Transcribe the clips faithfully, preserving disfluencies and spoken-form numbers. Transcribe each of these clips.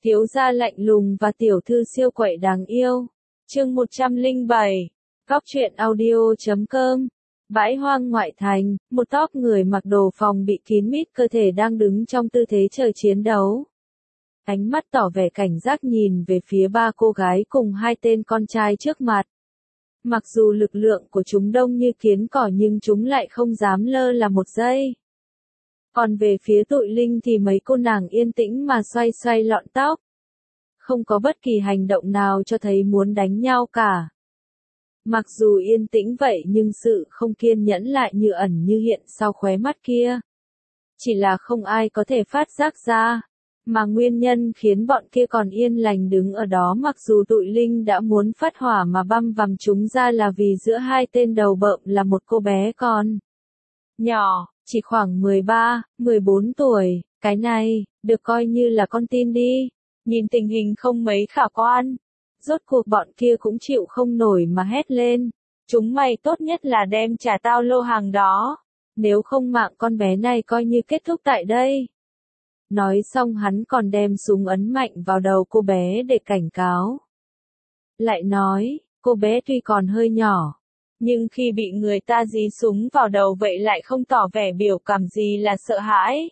Thiếu gia lạnh lùng và tiểu thư siêu quậy đáng yêu. Chương một trăm lẻ bảy. Góc truyện audio chấm com. Bãi hoang ngoại thành, một tóc người mặc đồ phòng bị kín mít cơ thể đang đứng trong tư thế chờ chiến đấu. Ánh mắt tỏ vẻ cảnh giác nhìn về phía ba cô gái cùng hai tên con trai trước mặt. Mặc dù lực lượng của chúng đông như kiến cỏ nhưng chúng lại không dám lơ là một giây. Còn về phía Tụi Linh thì mấy cô nàng yên tĩnh mà xoay xoay lọn tóc. Không có bất kỳ hành động nào cho thấy muốn đánh nhau cả. Mặc dù yên tĩnh vậy nhưng sự không kiên nhẫn lại như ẩn như hiện sau khóe mắt kia. Chỉ là không ai có thể phát giác ra. Mà nguyên nhân khiến bọn kia còn yên lành đứng ở đó mặc dù Tụi Linh đã muốn phát hỏa mà băm vằm chúng ra là vì giữa hai tên đầu bợm là một cô bé con nhỏ, chỉ khoảng mười ba, mười bốn tuổi, cái này, được coi như là con tin đi. Nhìn tình hình không mấy khả quan. Rốt cuộc bọn kia cũng chịu không nổi mà hét lên. Chúng mày tốt nhất là đem trả tao lô hàng đó. Nếu không mạng con bé này coi như kết thúc tại đây. Nói xong hắn còn đem súng ấn mạnh vào đầu cô bé để cảnh cáo. Lại nói, cô bé tuy còn hơi nhỏ. Nhưng khi bị người ta dí súng vào đầu vậy lại không tỏ vẻ biểu cảm gì là sợ hãi.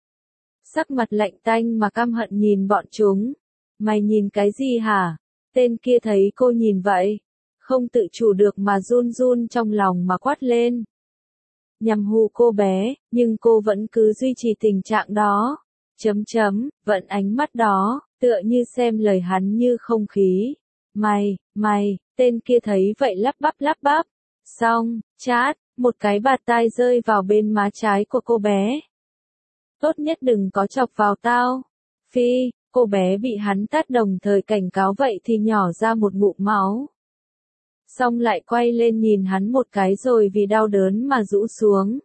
Sắc mặt lạnh tanh mà căm hận nhìn bọn chúng. Mày nhìn cái gì hả? Tên kia thấy cô nhìn vậy. Không tự chủ được mà run run trong lòng mà quát lên. Nhằm hù cô bé, nhưng cô vẫn cứ duy trì tình trạng đó. Chấm chấm, vẫn ánh mắt đó, tựa như xem lời hắn như không khí. Mày, mày, tên kia thấy vậy lắp bắp lắp bắp. Xong, chát, một cái bạt tai rơi vào bên má trái của cô bé. Tốt nhất đừng có chọc vào tao. Phi, cô bé bị hắn tát đồng thời cảnh cáo vậy thì nhỏ ra một ngụm máu. Xong lại quay lên nhìn hắn một cái rồi vì đau đớn mà rũ xuống.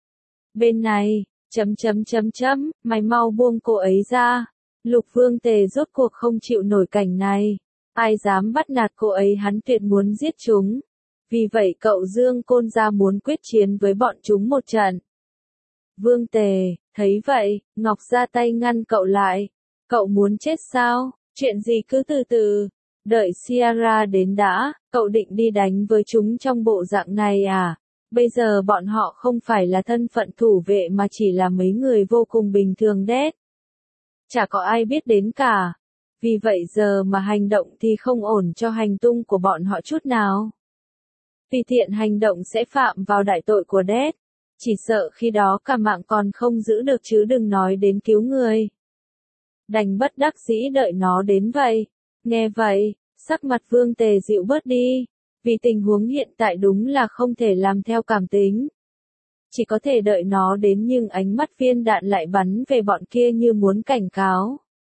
Bên này, chấm chấm chấm chấm, mày mau buông cô ấy ra. Lục Vương Tề rốt cuộc không chịu nổi cảnh này. Ai dám bắt nạt cô ấy hắn tuyệt muốn giết chúng. Vì vậy cậu Dương Côn ra muốn quyết chiến với bọn chúng một trận. Vương Tề, thấy vậy, Ngọc ra tay ngăn cậu lại. Cậu muốn chết sao? Chuyện gì cứ từ từ. Đợi Sierra đến đã, cậu định đi đánh với chúng trong bộ dạng này à? Bây giờ bọn họ không phải là thân phận thủ vệ mà chỉ là mấy người vô cùng bình thường đét. Chả có ai biết đến cả. Vì vậy giờ mà hành động thì không ổn cho hành tung của bọn họ chút nào. Vì thiện hành động sẽ phạm vào đại tội của đét. Chỉ sợ khi đó cả mạng còn không giữ được chứ đừng nói đến cứu người. Đành bất đắc dĩ đợi nó đến vậy. Nghe vậy, sắc mặt Vương Tề dịu bớt đi. Vì tình huống hiện tại đúng là không thể làm theo cảm tính. Chỉ có thể đợi nó đến nhưng ánh mắt viên đạn lại bắn về bọn kia như muốn cảnh cáo.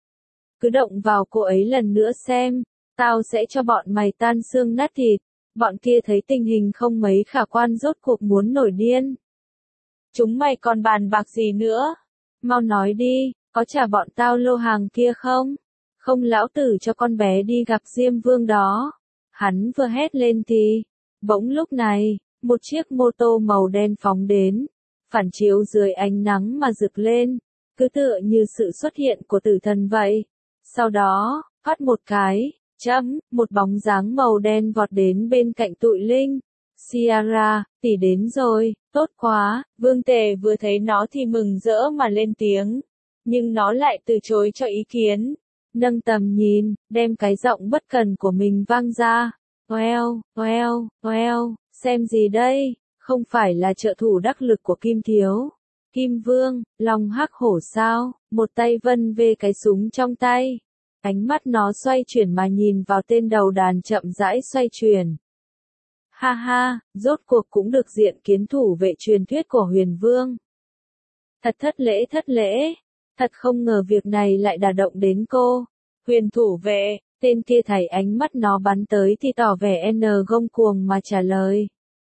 Cứ động vào cô ấy lần nữa xem. Tao sẽ cho bọn mày tan xương nát thịt. Bọn kia thấy tình hình không mấy khả quan rốt cuộc muốn nổi điên. Chúng mày còn bàn bạc gì nữa? Mau nói đi, có trả bọn tao lô hàng kia không? Không lão tử cho con bé đi gặp Diêm Vương đó. Hắn vừa hét lên thì, bỗng lúc này, một chiếc mô tô màu đen phóng đến, phản chiếu dưới ánh nắng mà rực lên, cứ tựa như sự xuất hiện của tử thần vậy. Sau đó, phát một cái, chấm, một bóng dáng màu đen vọt đến bên cạnh Tụi Linh. Sierra, tỷ đến rồi, tốt quá. Vương Tề vừa thấy nó thì mừng rỡ mà lên tiếng. Nhưng nó lại từ chối cho ý kiến. Nâng tầm nhìn, đem cái giọng bất cần của mình vang ra. Oeo, oeo, oeo, xem gì đây? Không phải là trợ thủ đắc lực của Kim Thiếu. Kim Vương, Long Hắc Hổ sao? Một tay vân về cái súng trong tay. Ánh mắt nó xoay chuyển mà nhìn vào tên đầu đàn chậm rãi xoay chuyển. Ha ha, rốt cuộc cũng được diện kiến thủ vệ truyền thuyết của Huyền Vương. Thật thất lễ thất lễ. Thật không ngờ việc này lại đả động đến cô. Huyền thủ vệ, tên kia thấy ánh mắt nó bắn tới thì tỏ vẻ n gông cuồng mà trả lời.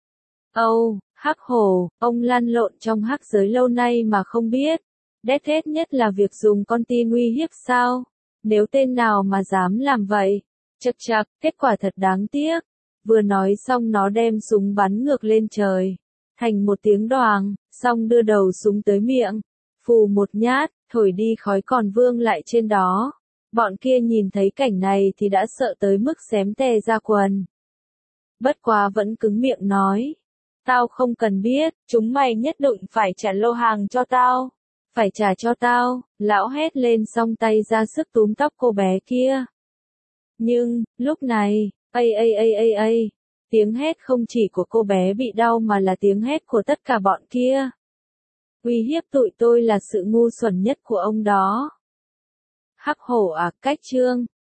Âu, Hắc Hổ, ông lăn lộn trong hắc giới lâu nay mà không biết. Đét hết nhất là việc dùng con tin uy hiếp sao? Nếu tên nào mà dám làm vậy. Chậc chậc, kết quả thật đáng tiếc. Vừa nói xong nó đem súng bắn ngược lên trời. Thành một tiếng đoàng, xong đưa đầu súng tới miệng. Phù một nhát, thổi đi khói còn vương lại trên đó. Bọn kia nhìn thấy cảnh này thì đã sợ tới mức xém tè ra quần. Bất quá vẫn cứng miệng nói. Tao không cần biết, chúng mày nhất định phải trả lô hàng cho tao. Phải trả cho tao, lão hét lên xong tay ra sức túm tóc cô bé kia. Nhưng, lúc này, ây ây ây ây ây, tiếng hét không chỉ của cô bé bị đau mà là tiếng hét của tất cả bọn kia. Uy hiếp tụi tôi là sự ngu xuẩn nhất của ông đó. Hắc hổ à, cách chương.